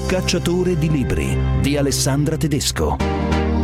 Cacciatore di libri di Alessandra Tedesco.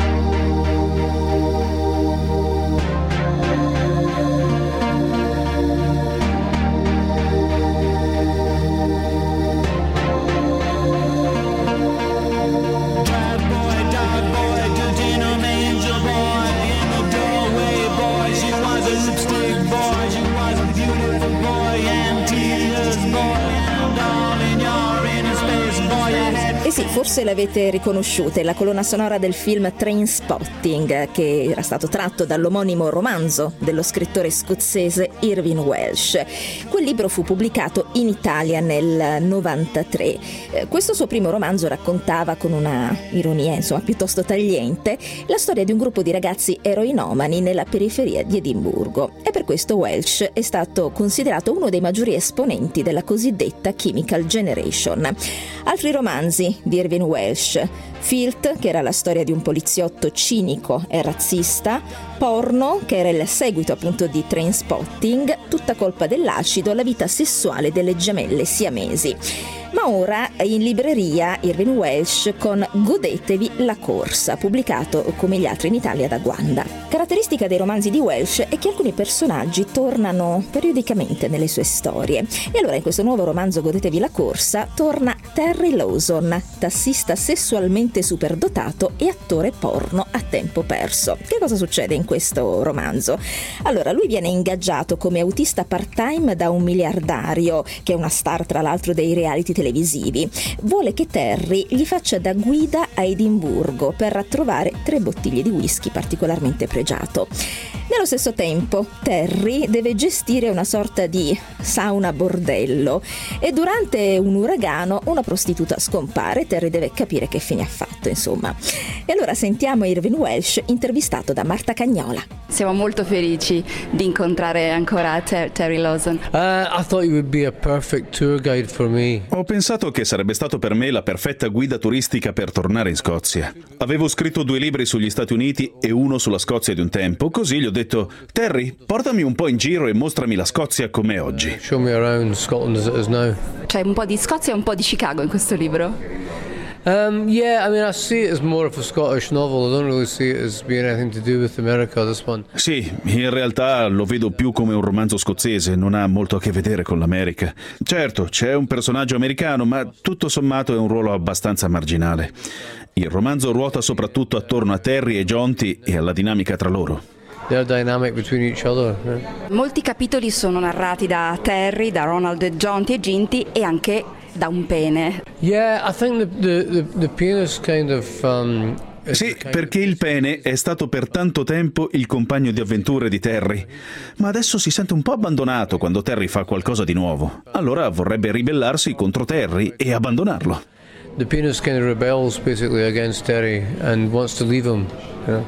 Sì, forse l'avete riconosciuta, è la colonna sonora del film Trainspotting, che era stato tratto dall'omonimo romanzo dello scrittore scozzese Irvine Welsh. Quel libro fu pubblicato in Italia nel 93. Questo suo primo romanzo raccontava con una ironia, piuttosto tagliente, la storia di un gruppo di ragazzi eroinomani nella periferia di Edimburgo. E per questo Welsh è stato considerato uno dei maggiori esponenti della cosiddetta Chemical Generation. Altri romanzi di Irvine Welsh: Filth, che era la storia di un poliziotto cinico e razzista; Porno, che era il seguito appunto di Trainspotting; Tutta colpa dell'acido, la vita sessuale delle gemelle siamesi. Ma ora in libreria Irvine Welsh con Godetevi la corsa, pubblicato come gli altri in Italia da Guanda. Caratteristica dei romanzi di Welsh è che alcuni personaggi tornano periodicamente nelle sue storie. E allora in questo nuovo romanzo Godetevi la corsa torna Terry Lawson, tassista sessualmente superdotato e attore porno a tempo perso. Che cosa succede in questo romanzo? Allora, lui viene ingaggiato come autista part-time da un miliardario, che è una star tra l'altro dei reality televisivi. Vuole che Terry gli faccia da guida a Edimburgo per trovare 3 bottiglie di whisky particolarmente pregiato. Nello stesso tempo Terry deve gestire una sorta di sauna bordello e durante un uragano una prostituta scompare. Terry deve capire che fine ha fatto, insomma. E allora sentiamo Irvine Welsh intervistato da Marta Cagnola. Siamo molto felici di incontrare ancora Terry Lawson. I thought you would be a perfect tour guide for me. Ho pensato che sarebbe stato per me la perfetta guida turistica per tornare in Scozia. Avevo scritto 2 libri sugli Stati Uniti e uno sulla Scozia di un tempo, così gli ho detto: Terry, portami un po' in giro e mostrami la Scozia com'è oggi. Show me around Scotland as it is now. C'è un po' di Scozia e un po' di Chicago in questo libro? Yeah, I mean, I see it as more of a Scottish novel. I don't really see it as being anything to do with America, this one. Sì, in realtà lo vedo più come un romanzo scozzese, non ha molto a che vedere con l'America. Certo, c'è un personaggio americano, ma tutto sommato è un ruolo abbastanza marginale. Il romanzo ruota soprattutto attorno a Terry e Jonty e alla dinamica tra loro. Their dynamic between each other. Yeah. Molti capitoli sono narrati da Terry, da Ronald, Jonty e Ginty e anche da un pene. Yeah, I think the penis kind of Sì, perché il pene è stato per tanto tempo il compagno di avventure di Terry, ma adesso si sente un po' abbandonato quando Terry fa qualcosa di nuovo. Allora vorrebbe ribellarsi contro Terry e abbandonarlo. The penis kind of rebels basically against Terry and wants to leave him. Yeah.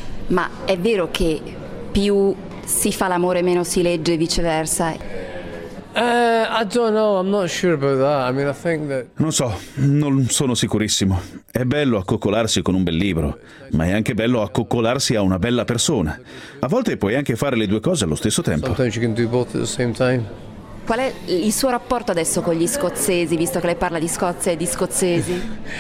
Ma è vero che più si fa l'amore meno si legge e viceversa? I don't know, I'm not sure about that. I mean, I think that... Non so, non sono sicurissimo. È bello accoccolarsi con un bel libro, ma è anche bello accoccolarsi a una bella persona. A volte puoi anche fare le 2 cose allo stesso tempo. Sometimes you can do both at the same time. Qual è il suo rapporto adesso con gli scozzesi, visto che lei parla di Scozia e di scozzesi?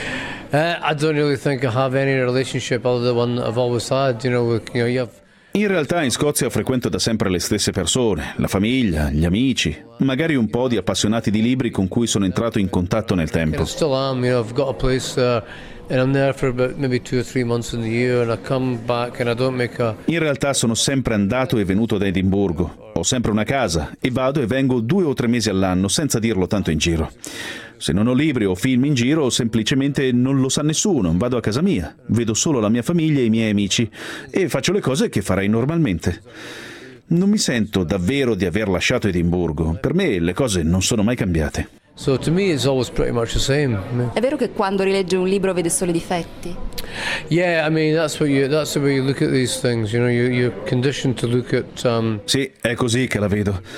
I don't really think I have any relationship other than the one that I've always had. You have... In realtà in Scozia frequento da sempre le stesse persone, la famiglia, gli amici, magari un po' di appassionati di libri con cui sono entrato in contatto nel tempo. I still am, I've got a place there and I'm there for about maybe 2 or 3 months in the year and I come back and I don't make a... In realtà sono sempre andato e venuto da Edimburgo. Ho sempre una casa e vado e vengo 2 o 3 mesi all'anno senza dirlo tanto in giro. Se non ho libri o film in giro, semplicemente non lo sa nessuno, vado a casa mia, vedo solo la mia famiglia e i miei amici e faccio le cose che farei normalmente. Non mi sento davvero di aver lasciato Edimburgo. Per me le cose non sono mai cambiate. So to me it's always pretty much the same. È vero che quando rilegge un libro vede solo i difetti? Yeah, I mean that's the way you look at these things, you're conditioned to look at Sì, è così che la vedo.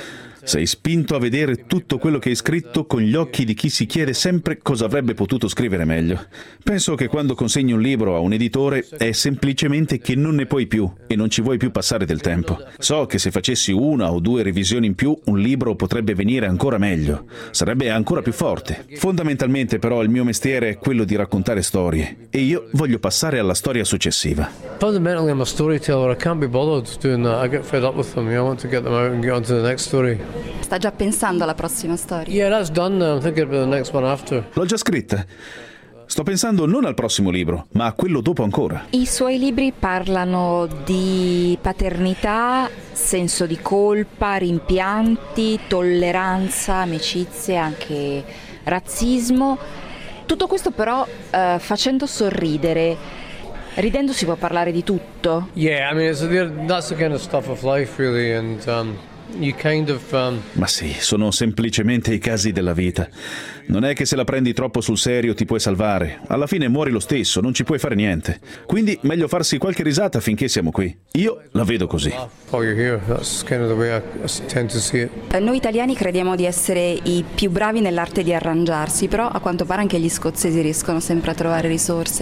Sei spinto a vedere tutto quello che hai scritto con gli occhi di chi si chiede sempre cosa avrebbe potuto scrivere meglio. Penso che quando consegni un libro a un editore è semplicemente che non ne puoi più e non ci vuoi più passare del tempo. So che se facessi 1 o 2 revisioni in più, un libro potrebbe venire ancora meglio, sarebbe ancora più forte. Fondamentalmente però il mio mestiere è quello di raccontare storie e io voglio passare alla storia successiva. Fundamentally, I'm a storyteller. I can't be bothered doing that. I get fed up with them. I want to get them out and get on to the next story. Sta già pensando alla prossima storia? Yeah, that's done now. I'm thinking about the next one after. L'ho già scritta. Sto pensando non al prossimo libro, ma a quello dopo ancora. I suoi libri parlano di paternità, senso di colpa, rimpianti, tolleranza, amicizie, anche razzismo. Tutto questo però facendo sorridere. Ridendo si può parlare di tutto. Yeah, I mean, that's the kind of stuff of life, really, and you kind of. Ma sì, sono semplicemente i casi della vita. Non è che se la prendi troppo sul serio ti puoi salvare. Alla fine muori lo stesso, non ci puoi fare niente. Quindi meglio farsi qualche risata finché siamo qui. Io la vedo così. Oh, you're here. That's kind of the way I tend to see it. Noi italiani crediamo di essere i più bravi nell'arte di arrangiarsi, però a quanto pare anche gli scozzesi riescono sempre a trovare risorse.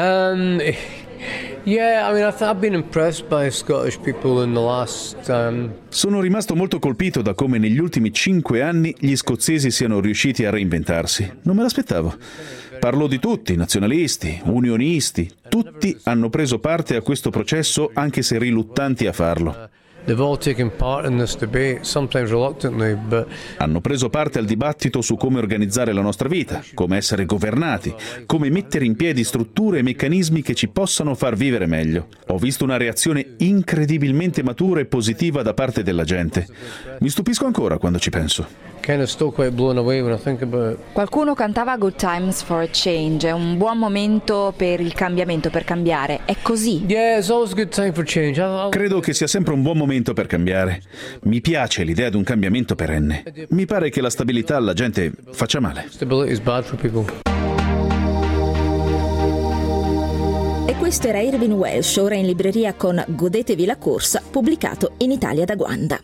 Yeah, I mean, I've been impressed by Scottish people in the last. Sono rimasto molto colpito da come negli ultimi 5 anni gli scozzesi siano riusciti a reinventarsi. Non me l'aspettavo. Parlo di tutti, nazionalisti, unionisti, tutti hanno preso parte a questo processo anche se riluttanti a farlo. They've all taken part in this debate, sometimes reluctantly, but. Hanno preso parte al dibattito su come organizzare la nostra vita, come essere governati, come mettere in piedi strutture e meccanismi che ci possano far vivere meglio. Ho visto una reazione incredibilmente matura e positiva da parte della gente. Mi stupisco ancora quando ci penso. Kind of still quite blown away when I think about it. Qualcuno cantava Good Times for a Change, è un buon momento per il cambiamento, per cambiare. È così? Yeah, it's always a good time for change. Credo che sia sempre un buon momento per cambiare. Mi piace l'idea di un cambiamento perenne. Mi pare che la stabilità alla gente faccia male. Stability is bad for people. E questo era Irvine Welsh, ora in libreria con Godetevi la corsa, pubblicato in Italia da Guanda.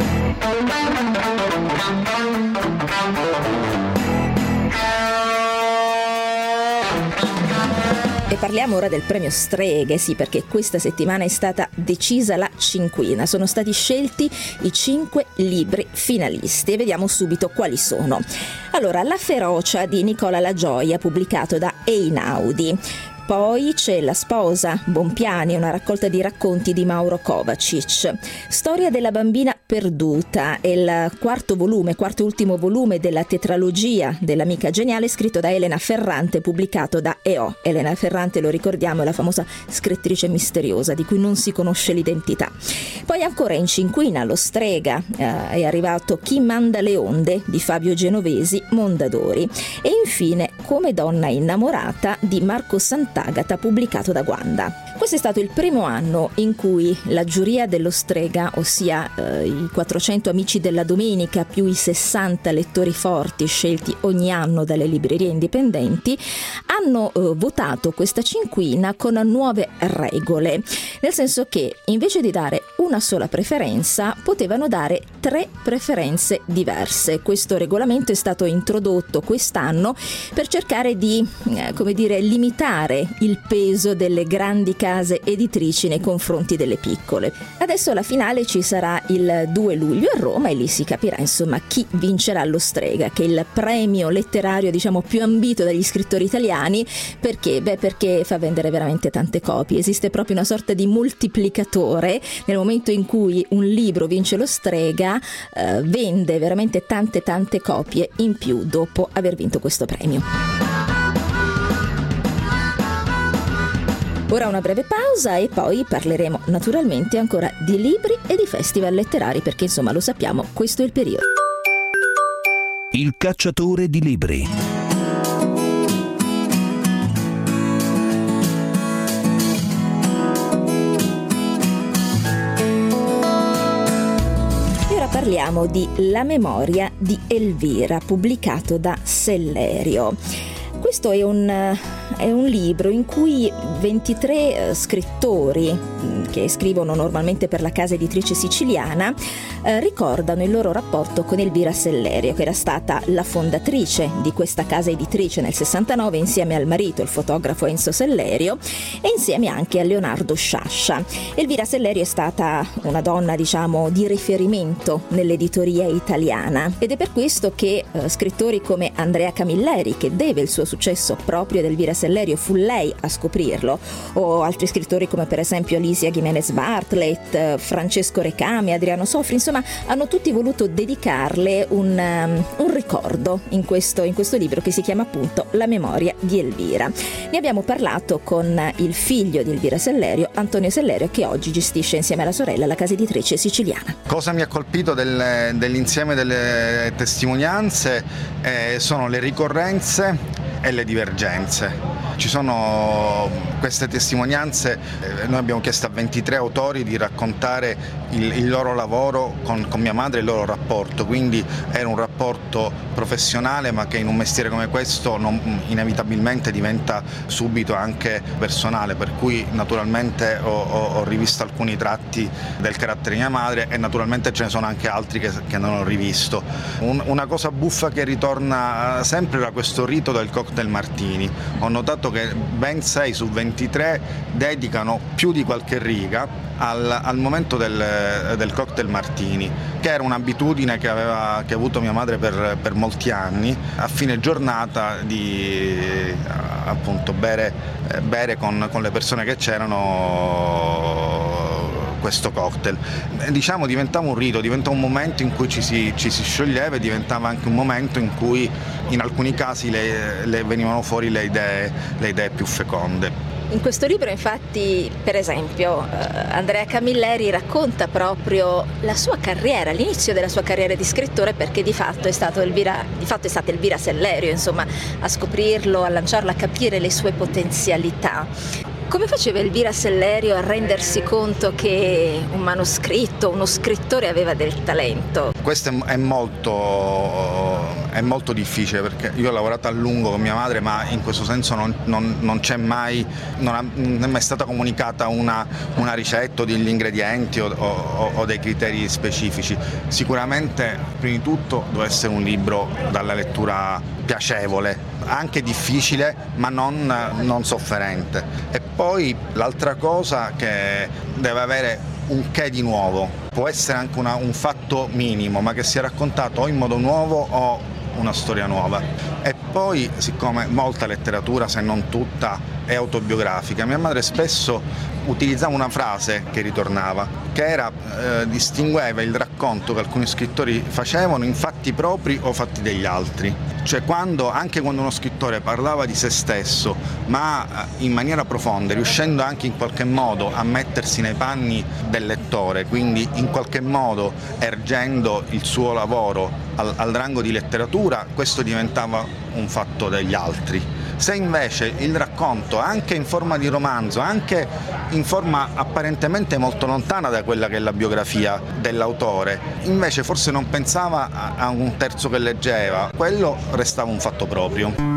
E parliamo ora del premio Streghe, sì, perché questa settimana è stata decisa la cinquina. Sono stati scelti i 5 libri finalisti e vediamo subito quali sono. Allora, La ferocia di Nicola La Gioia, pubblicato da Einaudi. Poi c'è La sposa, Bompiani, una raccolta di racconti di Mauro Kovacic. Storia della bambina perduta, è il quarto e ultimo volume della tetralogia dell'amica geniale, scritto da Elena Ferrante, pubblicato da EO. Elena Ferrante, lo ricordiamo, è la famosa scrittrice misteriosa di cui non si conosce l'identità. Poi ancora in cinquina Lo Strega, è arrivato Chi manda le onde di Fabio Genovesi, Mondadori. E infine Come donna innamorata di Marco Sant'Agata, pubblicato da Guanda. Questo è stato il primo anno in cui la giuria dello Strega, ossia i 400 amici della domenica più i 60 lettori forti scelti ogni anno dalle librerie indipendenti, hanno votato questa cinquina con nuove regole, nel senso che invece di dare una sola preferenza potevano dare 3 preferenze diverse. Questo regolamento è stato introdotto quest'anno per cercare di limitare il peso delle grandi case editrici nei confronti delle piccole. Adesso la finale ci sarà il 2 luglio a Roma e lì si capirà insomma chi vincerà lo Strega, che è il premio letterario più ambito dagli scrittori italiani. Perché? Perché fa vendere veramente tante copie, esiste proprio una sorta di moltiplicatore. Nel momento in cui un libro vince lo Strega vende veramente tante copie in più dopo aver vinto questo premio. Ora una breve pausa e poi parleremo naturalmente ancora di libri e di festival letterari, perché insomma lo sappiamo, questo è il periodo. Il cacciatore di libri. Ora parliamo di La memoria di Elvira, pubblicato da Sellerio. Questo è un è un libro in cui 23 scrittori che scrivono normalmente per la casa editrice siciliana ricordano il loro rapporto con Elvira Sellerio, che era stata la fondatrice di questa casa editrice nel 69 insieme al marito, il fotografo Enzo Sellerio, e insieme anche a Leonardo Sciascia. Elvira Sellerio è stata una donna, diciamo, di riferimento nell'editoria italiana, ed è per questo che scrittori come Andrea Camilleri, che deve il suo successo proprio ad Elvira Sellerio, fu lei a scoprirlo, o altri scrittori come per esempio Alicia Gimenez Bartlett, Francesco Recami, Adriano Sofri, insomma hanno tutti voluto dedicarle un ricordo in questo libro che si chiama appunto La memoria di Elvira. Ne abbiamo parlato con il figlio di Elvira Sellerio, Antonio Sellerio, che oggi gestisce insieme alla sorella la casa editrice siciliana. Cosa mi ha colpito dell'insieme delle testimonianze sono le ricorrenze e le divergenze. Ci sono queste testimonianze, noi abbiamo chiesto a 23 autori di raccontare il loro lavoro con mia madre e il loro rapporto, quindi era un rapporto professionale ma che in un mestiere come questo inevitabilmente diventa subito anche personale, per cui naturalmente ho rivisto alcuni tratti del carattere di mia madre e naturalmente ce ne sono anche altri che non ho rivisto. Una cosa buffa che ritorna sempre era questo rito del cocktail martini. Ho notato che ben 6 su 23 dedicano più di qualche riga al momento del cocktail martini, che era un'abitudine che ha avuto mia madre per molti anni, a fine giornata di appunto bere con le persone che c'erano questo cocktail. Diciamo diventava un rito, diventava un momento in cui ci si scioglieva, e diventava anche un momento in cui in alcuni casi le venivano fuori le idee più feconde. In questo libro infatti, per esempio, Andrea Camilleri racconta proprio la sua carriera, l'inizio della sua carriera di scrittore, perché di fatto è stata Elvira Sellerio, insomma, a scoprirlo, a lanciarlo, a capire le sue potenzialità. Come faceva Elvira Sellerio a rendersi conto che un manoscritto, uno scrittore aveva del talento? Questo è molto difficile, perché io ho lavorato a lungo con mia madre, ma in questo senso non è mai stata comunicata una ricetta, degli ingredienti o dei criteri specifici. Sicuramente, prima di tutto, deve essere un libro dalla lettura piacevole, anche difficile ma non sofferente. E poi l'altra cosa, che deve avere un che di nuovo, può essere anche un fatto minimo ma che sia raccontato o in modo nuovo o una storia nuova. E poi, siccome molta letteratura, se non tutta, è autobiografica, mia madre spesso utilizzava una frase che ritornava, che distingueva il racconto che alcuni scrittori facevano in fatti propri o fatti degli altri. Cioè anche quando uno scrittore parlava di se stesso, ma in maniera profonda, riuscendo anche in qualche modo a mettersi nei panni del lettore, quindi in qualche modo ergendo il suo lavoro al rango di letteratura, questo diventava un fatto degli altri. Se invece il racconto, anche in forma di romanzo, anche in forma apparentemente molto lontana da quella che è la biografia dell'autore, invece forse non pensava a un terzo che leggeva, quello restava un fatto proprio.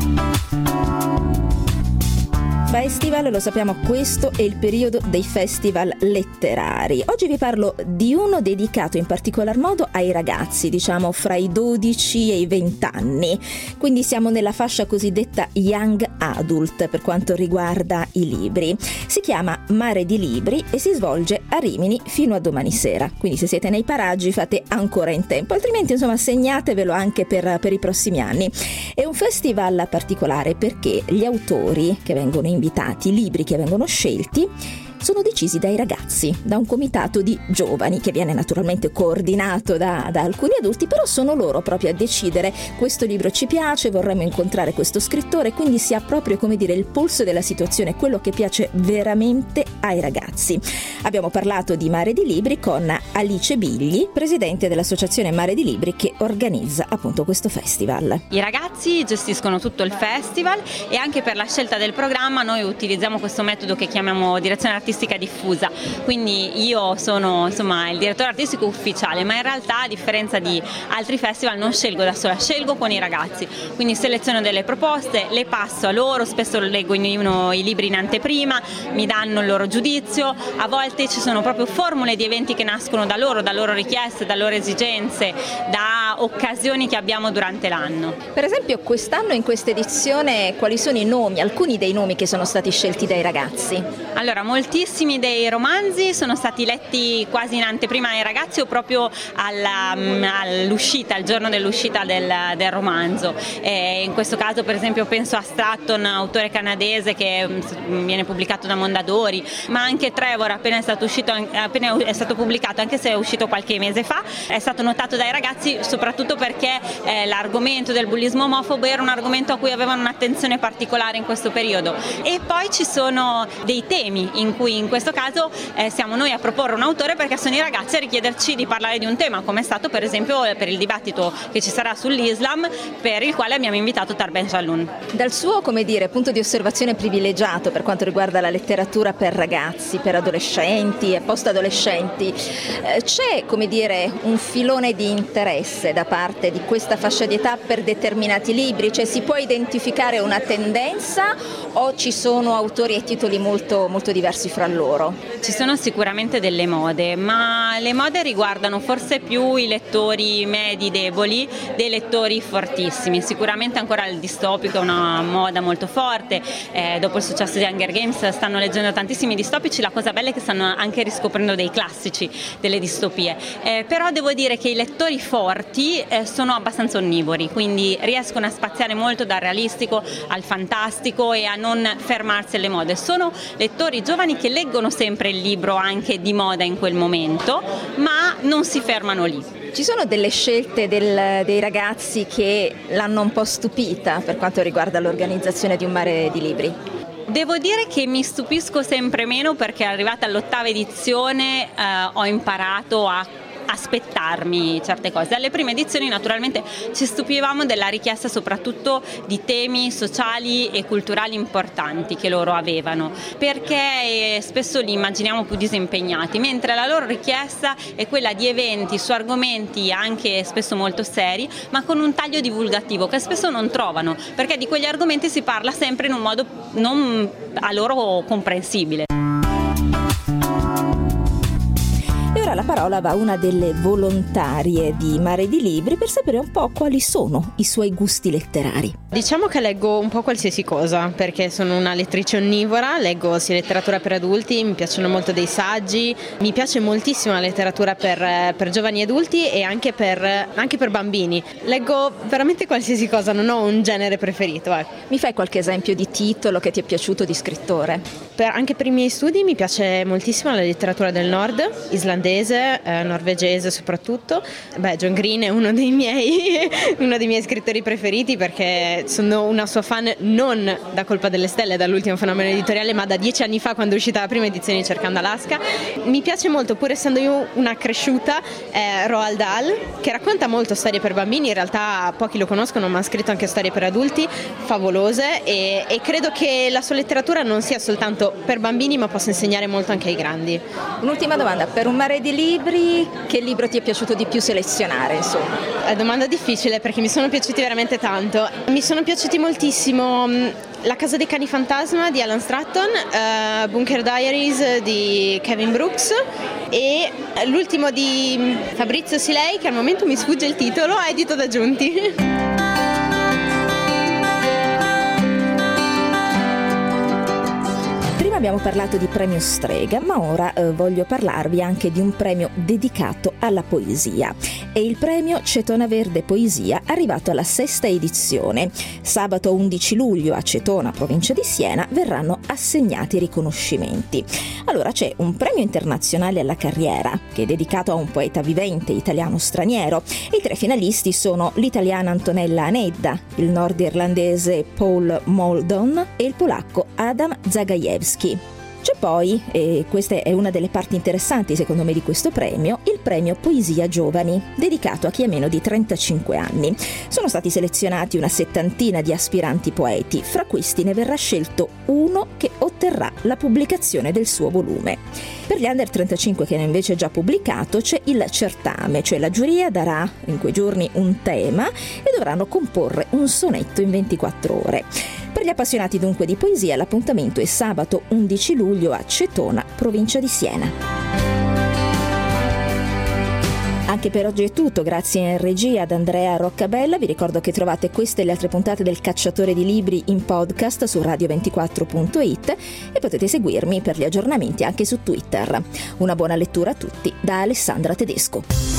Festival, lo sappiamo, questo è il periodo dei festival letterari. Oggi vi parlo di uno dedicato in particolar modo ai ragazzi, diciamo fra i 12 e i 20 anni, quindi siamo nella fascia cosiddetta young adult per quanto riguarda i libri. Si chiama Mare di Libri e si svolge a Rimini fino a domani sera, quindi se siete nei paraggi fate ancora in tempo, altrimenti insomma segnatevelo anche per i prossimi anni. È un festival particolare perché gli autori che vengono invitati, i libri che vengono scelti, sono decisi dai ragazzi, da un comitato di giovani che viene naturalmente coordinato da alcuni adulti, però sono loro proprio a decidere: questo libro ci piace, vorremmo incontrare questo scrittore, quindi si ha proprio, come dire, il polso della situazione, quello che piace veramente ai ragazzi. Abbiamo parlato di Mare di Libri con Alice Bigli, presidente dell'associazione Mare di Libri che organizza appunto questo festival. I ragazzi gestiscono tutto il festival e anche per la scelta del programma noi utilizziamo questo metodo che chiamiamo direzione artistica artistica diffusa, quindi io sono insomma il direttore artistico ufficiale, ma in realtà a differenza di altri festival non scelgo da sola, scelgo con i ragazzi, quindi seleziono delle proposte, le passo a loro, spesso leggo i libri in anteprima, mi danno il loro giudizio, a volte ci sono proprio formule di eventi che nascono da loro richieste, da loro esigenze, da occasioni che abbiamo durante l'anno. Per esempio quest'anno in questa edizione quali sono i nomi, alcuni dei nomi che sono stati scelti dai ragazzi? Allora, moltissimi dei romanzi sono stati letti quasi in anteprima ai ragazzi o proprio all'uscita, al giorno dell'uscita del romanzo. In questo caso per esempio penso a Stratton, autore canadese che viene pubblicato da Mondadori, ma anche Trevor appena è stato pubblicato, anche se è uscito qualche mese fa, è stato notato dai ragazzi soprattutto perché l'argomento del bullismo omofobo era un argomento a cui avevano un'attenzione particolare in questo periodo. E poi ci sono dei temi in cui in questo caso siamo noi a proporre un autore perché sono i ragazzi a richiederci di parlare di un tema, come è stato per esempio per il dibattito che ci sarà sull'Islam, per il quale abbiamo invitato Tarben Jalloun. Dal suo, punto di osservazione privilegiato per quanto riguarda la letteratura per ragazzi, per adolescenti e post-adolescenti, c'è, un filone di interesse da parte di questa fascia di età per determinati libri? Cioè si può identificare una tendenza o ci sono autori e titoli molto, molto diversi fra loro? Ci sono sicuramente delle mode, ma le mode riguardano forse più i lettori medi deboli dei lettori fortissimi. Sicuramente ancora il distopico è una moda molto forte, dopo il successo di Hunger Games stanno leggendo tantissimi distopici, la cosa bella è che stanno anche riscoprendo dei classici delle distopie, però devo dire che i lettori forti sono abbastanza onnivori, quindi riescono a spaziare molto dal realistico al fantastico e a non fermarsi alle mode. Sono lettori giovani che leggono sempre il libro anche di moda in quel momento, ma non si fermano lì. Ci sono delle scelte dei ragazzi che l'hanno un po' stupita per quanto riguarda l'organizzazione di un mare di libri? Devo dire che mi stupisco sempre meno perché arrivata all'8ª edizione ho imparato a aspettarmi certe cose. Alle prime edizioni naturalmente ci stupivamo della richiesta soprattutto di temi sociali e culturali importanti che loro avevano, perché spesso li immaginiamo più disimpegnati, mentre la loro richiesta è quella di eventi su argomenti anche spesso molto seri, ma con un taglio divulgativo che spesso non trovano, perché di quegli argomenti si parla sempre in un modo non a loro comprensibile. La parola va a una delle volontarie di Mare di Libri per sapere un po' quali sono i suoi gusti letterari. Diciamo che leggo un po' qualsiasi cosa, perché sono una lettrice onnivora, leggo sia letteratura per adulti, mi piacciono molto dei saggi, mi piace moltissimo la letteratura per giovani adulti e anche per bambini. Leggo veramente qualsiasi cosa, non ho un genere preferito. Mi fai qualche esempio di titolo che ti è piaciuto di scrittore? Anche per i miei studi mi piace moltissimo la letteratura del nord, islandese, norvegese soprattutto. John Green è uno dei miei scrittori preferiti perché sono una sua fan non da Colpa delle Stelle, dall'ultimo fenomeno editoriale, ma da 10 anni fa quando è uscita la prima edizione di Cercando Alaska. Mi piace molto, pur essendo io una cresciuta, Roald Dahl, che racconta molto storie per bambini, in realtà pochi lo conoscono ma ha scritto anche storie per adulti favolose e credo che la sua letteratura non sia soltanto per bambini ma possa insegnare molto anche ai grandi. Un'ultima domanda, per un mare di libri che libro ti è piaciuto di più selezionare, insomma? È domanda difficile perché mi sono piaciuti veramente tanto. Mi sono piaciuti moltissimo La casa dei cani fantasma di Alan Stratton, Bunker Diaries di Kevin Brooks e l'ultimo di Fabrizio Silei, che al momento mi sfugge il titolo, edito da Giunti. Abbiamo parlato di premio Strega, ma ora voglio parlarvi anche di un premio dedicato alla poesia. È il premio Cetona Verde Poesia, arrivato alla 6ª edizione. Sabato 11 luglio a Cetona, provincia di Siena, verranno assegnati i riconoscimenti. Allora c'è un premio internazionale alla carriera, che è dedicato a un poeta vivente italiano-straniero. I 3 finalisti sono l'italiana Antonella Anedda, il nordirlandese Paul Moldon e il polacco Adam Zagajewski. C'è poi, e questa è una delle parti interessanti secondo me di questo premio, il premio Poesia Giovani, dedicato a chi ha meno di 35 anni. Sono stati selezionati una 70 di aspiranti poeti, fra questi ne verrà scelto uno che otterrà la pubblicazione del suo volume. Per gli under 35 che hanno invece già pubblicato c'è il certame, cioè la giuria darà in quei giorni un tema e dovranno comporre un sonetto in 24 ore. Per gli appassionati dunque di poesia l'appuntamento è sabato 11 luglio a Cetona, provincia di Siena. Anche per oggi è tutto, grazie in regia ad Andrea Roccabella. Vi ricordo che trovate queste e le altre puntate del Cacciatore di Libri in podcast su radio24.it e potete seguirmi per gli aggiornamenti anche su Twitter. Una buona lettura a tutti da Alessandra Tedesco.